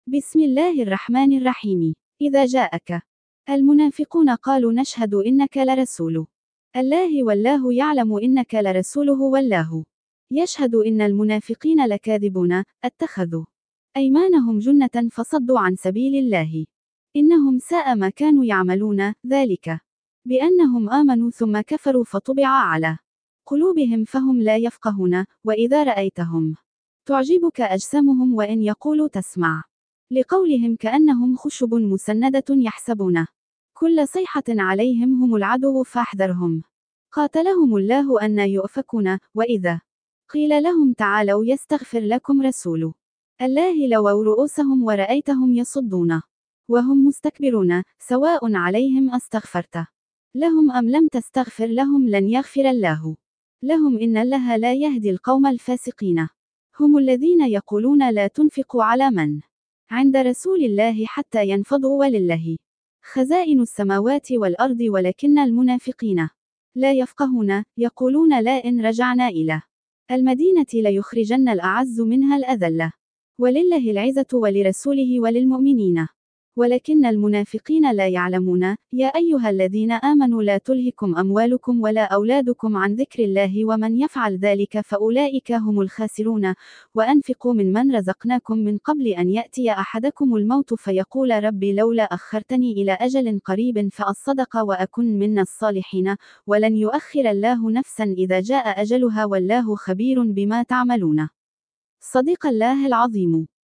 بسم الله الرحمن الرحيم. إذا جاءك المنافقون قالوا نشهد إنك لرسول الله والله يعلم إنك لرسوله والله يشهد إن المنافقين لكاذبون. اتخذوا أيمانهم جنة فصدوا عن سبيل الله إنهم ساء ما كانوا يعملون، ذلك بأنهم آمنوا ثم كفروا فطبع على قلوبهم فهم لا يفقهون. وإذا رأيتهم تعجبك أجسامهم وإن يقولوا تسمع لقولهم كأنهم خشب مسندة يحسبون كل صيحة عليهم هم العدو فاحذرهم قاتلهم الله أن يؤفكون. وإذا قيل لهم تعالوا يستغفر لكم رسول الله لووا رؤوسهم ورأيتهم يصدون وهم مستكبرون سواء عليهم أستغفرت لهم أم لم تستغفر لهم لن يغفر الله لهم إن الله لا يهدي القوم الفاسقين. هم الذين يقولون لا تنفقوا على من عند رسول الله حتى ينفضوا ولله خزائن السماوات والأرض ولكن المنافقين لا يفقهون. يقولون لا إن رجعنا إلى المدينة ليخرجن الأعز منها الأذل ولله العزة ولرسوله وللمؤمنين ولكن المنافقين لا يعلمون. يا أيها الذين آمنوا لا تلهكم أموالكم ولا أولادكم عن ذكر الله ومن يفعل ذلك فأولئك هم الخاسرون. وأنفقوا ممن رزقناكم من قبل أن يأتي أحدكم الموت فيقول ربي لولا أخرتني إلى أجل قريب فأصدق وأكن من الصالحين ولن يؤخر الله نفسا إذا جاء أجلها والله خبير بما تعملون. صدق الله العظيم.